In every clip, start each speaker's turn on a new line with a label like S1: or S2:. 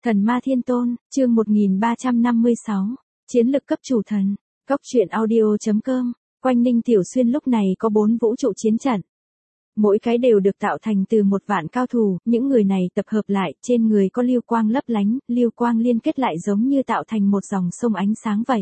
S1: Thần Ma Thiên Tôn, chương 1356, Chiến lực cấp chủ thần, Cốc truyện audio.com, quanh Ninh Tiểu Xuyên lúc này có 4 vũ trụ chiến trận. Mỗi cái đều được tạo thành từ 1 vạn cao thủ, những người này tập hợp lại, trên người có lưu quang lấp lánh, lưu quang liên kết lại giống như tạo thành một dòng sông ánh sáng vậy.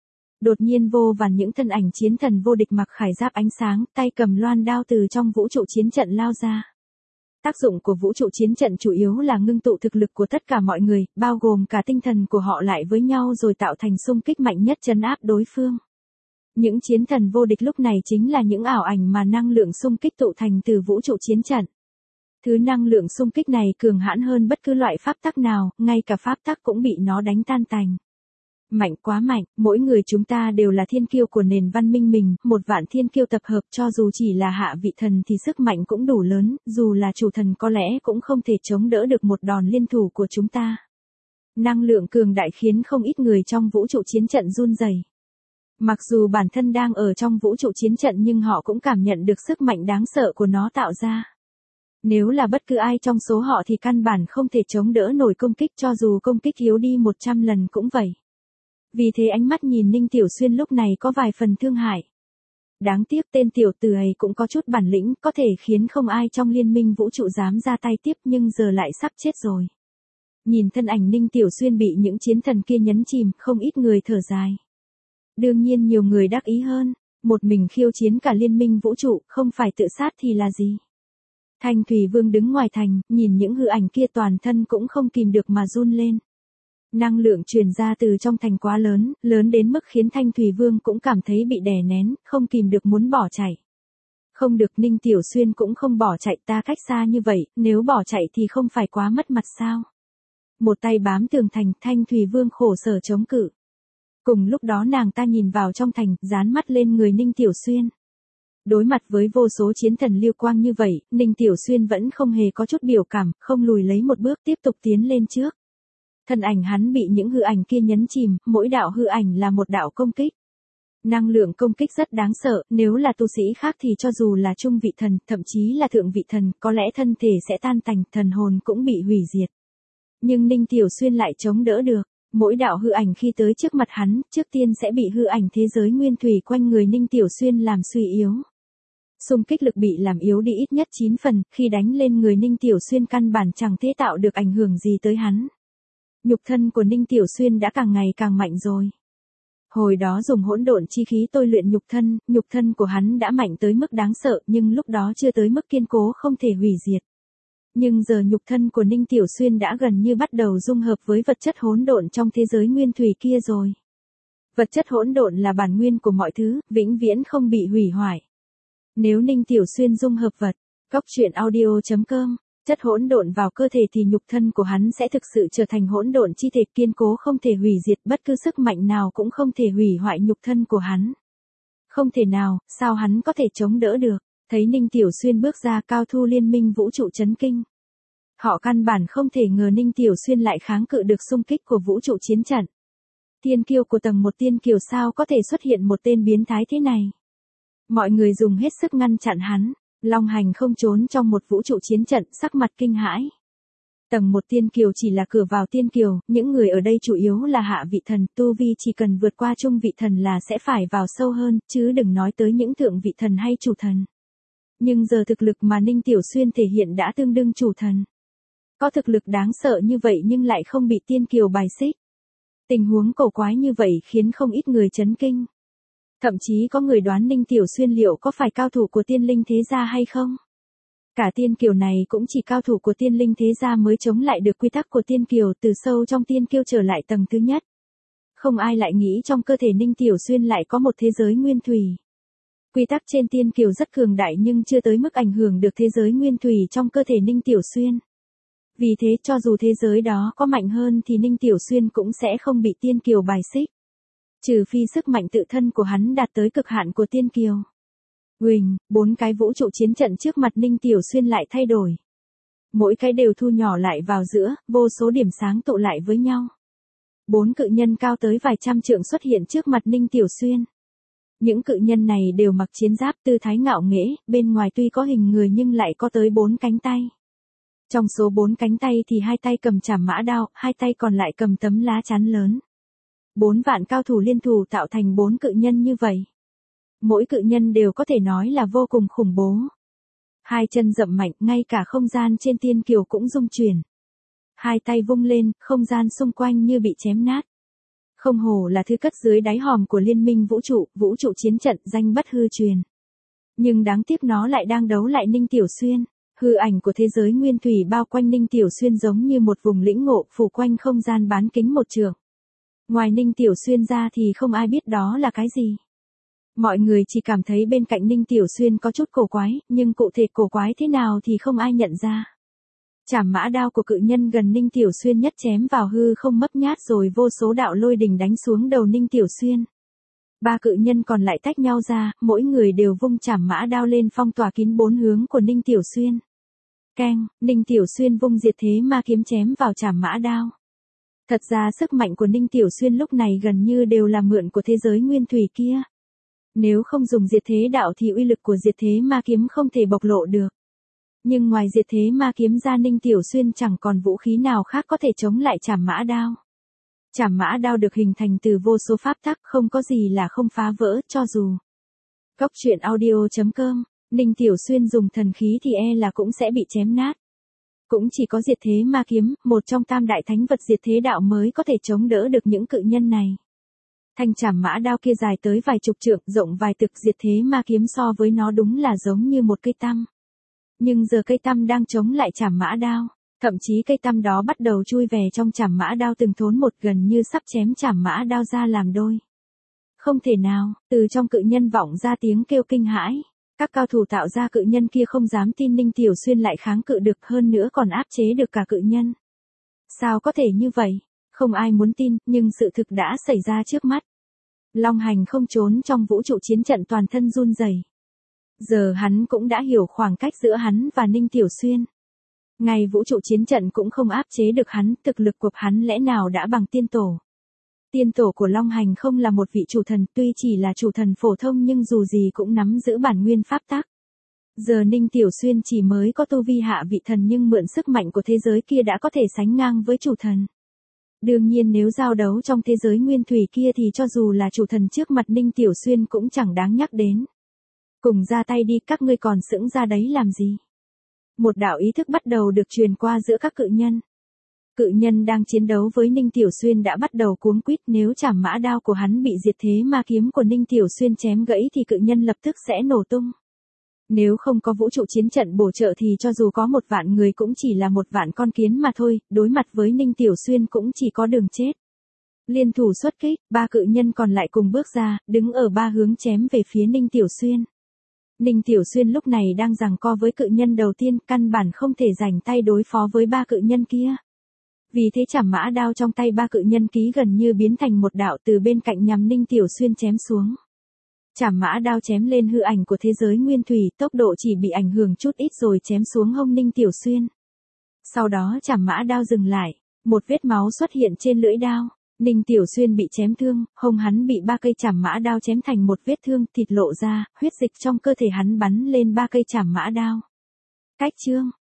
S1: Đột nhiên vô vàn những thân ảnh chiến thần vô địch mặc khải giáp ánh sáng, tay cầm loan đao từ trong vũ trụ chiến trận lao ra. Tác dụng của vũ trụ chiến trận chủ yếu là ngưng tụ thực lực của tất cả mọi người, bao gồm cả tinh thần của họ lại với nhau rồi tạo thành xung kích mạnh nhất trấn áp đối phương. Những chiến thần vô địch lúc này chính là những ảo ảnh mà năng lượng xung kích tụ thành từ vũ trụ chiến trận. Thứ năng lượng xung kích này cường hãn hơn bất cứ loại pháp tắc nào, ngay cả pháp tắc cũng bị nó đánh tan tành. Mạnh quá mạnh, mỗi người chúng ta đều là thiên kiêu của nền văn minh mình, 1 vạn thiên kiêu tập hợp cho dù chỉ là hạ vị thần thì sức mạnh cũng đủ lớn, dù là chủ thần có lẽ cũng không thể chống đỡ được một đòn liên thủ của chúng ta. Năng lượng cường đại khiến không ít người trong vũ trụ chiến trận run rẩy. Mặc dù bản thân đang ở trong vũ trụ chiến trận nhưng họ cũng cảm nhận được sức mạnh đáng sợ của nó tạo ra. Nếu là bất cứ ai trong số họ thì căn bản không thể chống đỡ nổi công kích cho dù công kích yếu đi 100 lần cũng vậy. Vì thế ánh mắt nhìn Ninh Tiểu Xuyên lúc này có vài phần thương hại. Đáng tiếc tên tiểu tử ấy cũng có chút bản lĩnh, có thể khiến không ai trong liên minh vũ trụ dám ra tay tiếp nhưng giờ lại sắp chết rồi. Nhìn thân ảnh Ninh Tiểu Xuyên bị những chiến thần kia nhấn chìm, không ít người thở dài. Đương nhiên nhiều người đắc ý hơn, một mình khiêu chiến cả liên minh vũ trụ, không phải tự sát thì là gì. Thanh Thủy Vương đứng ngoài thành, nhìn những hư ảnh kia toàn thân cũng không kìm được mà run lên. Năng lượng truyền ra từ trong thành quá lớn, lớn đến mức khiến Thanh Thủy Vương cũng cảm thấy bị đè nén, không kìm được muốn bỏ chạy. Không được, Ninh Tiểu Xuyên cũng không bỏ chạy, ta cách xa như vậy, nếu bỏ chạy thì không phải quá mất mặt sao. Một tay bám tường thành, Thanh Thủy Vương khổ sở chống cự. Cùng lúc đó nàng ta nhìn vào trong thành, dán mắt lên người Ninh Tiểu Xuyên. Đối mặt với vô số chiến thần lưu quang như vậy, Ninh Tiểu Xuyên vẫn không hề có chút biểu cảm, không lùi lấy một bước tiếp tục tiến lên trước. Thân ảnh hắn bị những hư ảnh kia nhấn chìm, mỗi đạo hư ảnh là một đạo công kích. Năng lượng công kích rất đáng sợ, nếu là tu sĩ khác thì cho dù là trung vị thần, thậm chí là thượng vị thần, có lẽ thân thể sẽ tan tành, thần hồn cũng bị hủy diệt. Nhưng Ninh Tiểu Xuyên lại chống đỡ được, mỗi đạo hư ảnh khi tới trước mặt hắn, trước tiên sẽ bị hư ảnh thế giới nguyên thủy quanh người Ninh Tiểu Xuyên làm suy yếu. Xung kích lực bị làm yếu đi ít nhất 9 phần, khi đánh lên người Ninh Tiểu Xuyên căn bản chẳng thể tạo được ảnh hưởng gì tới hắn. Nhục thân của Ninh Tiểu Xuyên đã càng ngày càng mạnh rồi. Hồi đó dùng hỗn độn chi khí tôi luyện nhục thân của hắn đã mạnh tới mức đáng sợ nhưng lúc đó chưa tới mức kiên cố không thể hủy diệt. Nhưng giờ nhục thân của Ninh Tiểu Xuyên đã gần như bắt đầu dung hợp với vật chất hỗn độn trong thế giới nguyên thủy kia rồi. Vật chất hỗn độn là bản nguyên của mọi thứ, vĩnh viễn không bị hủy hoại. Nếu Ninh Tiểu Xuyên dung hợp vật, Cốc truyện audio.com, chất hỗn độn vào cơ thể thì nhục thân của hắn sẽ thực sự trở thành hỗn độn chi thể kiên cố không thể hủy diệt, bất cứ sức mạnh nào cũng không thể hủy hoại nhục thân của hắn. Không thể nào, sao hắn có thể chống đỡ được? Thấy Ninh Tiểu Xuyên bước ra, cao thủ liên minh vũ trụ chấn kinh. Họ căn bản không thể ngờ Ninh Tiểu Xuyên lại kháng cự được xung kích của vũ trụ chiến trận. Tiên kiêu của tầng 1 tiên kiều sao có thể xuất hiện một tên biến thái thế này? Mọi người dùng hết sức ngăn chặn hắn. Long Hành không trốn trong một vũ trụ chiến trận, sắc mặt kinh hãi. Tầng 1 tiên kiều chỉ là cửa vào tiên kiều, những người ở đây chủ yếu là hạ vị thần, tu vi chỉ cần vượt qua trung vị thần là sẽ phải vào sâu hơn, chứ đừng nói tới những thượng vị thần hay chủ thần. Nhưng giờ thực lực mà Ninh Tiểu Xuyên thể hiện đã tương đương chủ thần. Có thực lực đáng sợ như vậy nhưng lại không bị tiên kiều bài xích. Tình huống cổ quái như vậy khiến không ít người chấn kinh. Thậm chí có người đoán Ninh Tiểu Xuyên liệu có phải cao thủ của tiên linh thế gia hay không? Cả tiên kiều này cũng chỉ cao thủ của tiên linh thế gia mới chống lại được quy tắc của tiên kiều, từ sâu trong tiên kiêu trở lại tầng thứ nhất. Không ai lại nghĩ trong cơ thể Ninh Tiểu Xuyên lại có một thế giới nguyên thủy. Quy tắc trên tiên kiều rất cường đại nhưng chưa tới mức ảnh hưởng được thế giới nguyên thủy trong cơ thể Ninh Tiểu Xuyên. Vì thế cho dù thế giới đó có mạnh hơn thì Ninh Tiểu Xuyên cũng sẽ không bị tiên kiều bài xích. Trừ phi sức mạnh tự thân của hắn đạt tới cực hạn của tiên kiều. Huỳnh, 4 cái vũ trụ chiến trận trước mặt Ninh Tiểu Xuyên lại thay đổi. Mỗi cái đều thu nhỏ lại vào giữa, vô số điểm sáng tụ lại với nhau. 4 cự nhân cao tới vài trăm trượng xuất hiện trước mặt Ninh Tiểu Xuyên. Những cự nhân này đều mặc chiến giáp tư thái ngạo nghễ, bên ngoài tuy có hình người nhưng lại có tới 4 cánh tay. Trong số 4 cánh tay thì 2 tay cầm trảm mã đao, 2 tay còn lại cầm tấm lá chắn lớn. 4 vạn cao thủ liên thủ tạo thành 4 cự nhân như vậy. Mỗi cự nhân đều có thể nói là vô cùng khủng bố. Hai chân dậm mạnh, ngay cả không gian trên tiên kiều cũng rung chuyển. Hai tay vung lên, không gian xung quanh như bị chém nát. Không hổ là thứ cất dưới đáy hòm của liên minh vũ trụ chiến trận danh bất hư truyền. Nhưng đáng tiếc nó lại đang đấu lại Ninh Tiểu Xuyên. Hư ảnh của thế giới nguyên thủy bao quanh Ninh Tiểu Xuyên giống như một vùng lĩnh ngộ phủ quanh không gian bán kính một trượng. Ngoài Ninh Tiểu Xuyên ra thì không ai biết đó là cái gì. Mọi người chỉ cảm thấy bên cạnh Ninh Tiểu Xuyên có chút cổ quái, nhưng cụ thể cổ quái thế nào thì không ai nhận ra. Trảm mã đao của cự nhân gần Ninh Tiểu Xuyên nhất chém vào hư không mấp nhát rồi vô số đạo lôi đình đánh xuống đầu Ninh Tiểu Xuyên. 3 cự nhân còn lại tách nhau ra, mỗi người đều vung trảm mã đao lên phong tỏa kín 4 hướng của Ninh Tiểu Xuyên. Keng, Ninh Tiểu Xuyên vung diệt thế ma kiếm chém vào trảm mã đao. Thật ra sức mạnh của Ninh Tiểu Xuyên lúc này gần như đều là mượn của thế giới nguyên thủy kia. Nếu không dùng diệt thế đạo thì uy lực của diệt thế ma kiếm không thể bộc lộ được. Nhưng ngoài diệt thế ma kiếm ra Ninh Tiểu Xuyên chẳng còn vũ khí nào khác có thể chống lại trảm mã đao. Trảm mã đao được hình thành từ vô số pháp tắc, không có gì là không phá vỡ, cho dù. Góc truyện audio.com, Ninh Tiểu Xuyên dùng thần khí thì e là cũng sẽ bị chém nát. Cũng chỉ có diệt thế ma kiếm, một trong tam đại thánh vật diệt thế đạo mới có thể chống đỡ được những cự nhân này. Thanh trảm mã đao kia dài tới vài chục trượng, rộng vài tực, diệt thế ma kiếm so với nó đúng là giống như một cây tăm. Nhưng giờ cây tăm đang chống lại trảm mã đao. Thậm chí cây tăm đó bắt đầu chui về trong trảm mã đao từng thốn một, gần như sắp chém trảm mã đao ra làm đôi. Không thể nào, từ trong cự nhân vọng ra tiếng kêu kinh hãi. Các cao thủ tạo ra cự nhân kia không dám tin Ninh Tiểu Xuyên lại kháng cự được, hơn nữa còn áp chế được cả cự nhân. Sao có thể như vậy? Không ai muốn tin, nhưng sự thực đã xảy ra trước mắt. Long Hành không trốn trong vũ trụ chiến trận, toàn thân run rẩy. Giờ hắn cũng đã hiểu khoảng cách giữa hắn và Ninh Tiểu Xuyên. Ngay vũ trụ chiến trận cũng không áp chế được hắn, thực lực của hắn lẽ nào đã bằng tiên tổ. Tiên tổ của Long Hành không là một vị chủ thần, tuy chỉ là chủ thần phổ thông nhưng dù gì cũng nắm giữ bản nguyên pháp tắc. Giờ Ninh Tiểu Xuyên chỉ mới có tu vi hạ vị thần nhưng mượn sức mạnh của thế giới kia đã có thể sánh ngang với chủ thần. Đương nhiên nếu giao đấu trong thế giới nguyên thủy kia thì cho dù là chủ thần trước mặt Ninh Tiểu Xuyên cũng chẳng đáng nhắc đến. Cùng ra tay đi, các ngươi còn sững ra đấy làm gì? Một đạo ý thức bắt đầu được truyền qua giữa các cự nhân. Cự nhân đang chiến đấu với Ninh Tiểu Xuyên đã bắt đầu cuống quýt, nếu trảm mã đao của hắn bị diệt thế ma kiếm của Ninh Tiểu Xuyên chém gãy thì cự nhân lập tức sẽ nổ tung. Nếu không có vũ trụ chiến trận bổ trợ thì cho dù có 1 vạn người cũng chỉ là 1 vạn con kiến mà thôi, đối mặt với Ninh Tiểu Xuyên cũng chỉ có đường chết. Liên thủ xuất kích, 3 cự nhân còn lại cùng bước ra, đứng ở 3 hướng chém về phía Ninh Tiểu Xuyên. Ninh Tiểu Xuyên lúc này đang giằng co với cự nhân đầu tiên, căn bản không thể rảnh tay đối phó với 3 cự nhân kia. Vì thế trảm mã đao trong tay 3 cự nhân ký gần như biến thành một đạo từ bên cạnh nhằm Ninh Tiểu Xuyên chém xuống. Trảm mã đao chém lên hư ảnh của thế giới nguyên thủy, tốc độ chỉ bị ảnh hưởng chút ít rồi chém xuống hông Ninh Tiểu Xuyên. Sau đó trảm mã đao dừng lại, một vết máu xuất hiện trên lưỡi đao. Ninh Tiểu Xuyên bị chém thương, hông hắn bị 3 cây trảm mã đao chém thành một vết thương, thịt lộ ra, huyết dịch trong cơ thể hắn bắn lên 3 cây trảm mã đao. Cách chương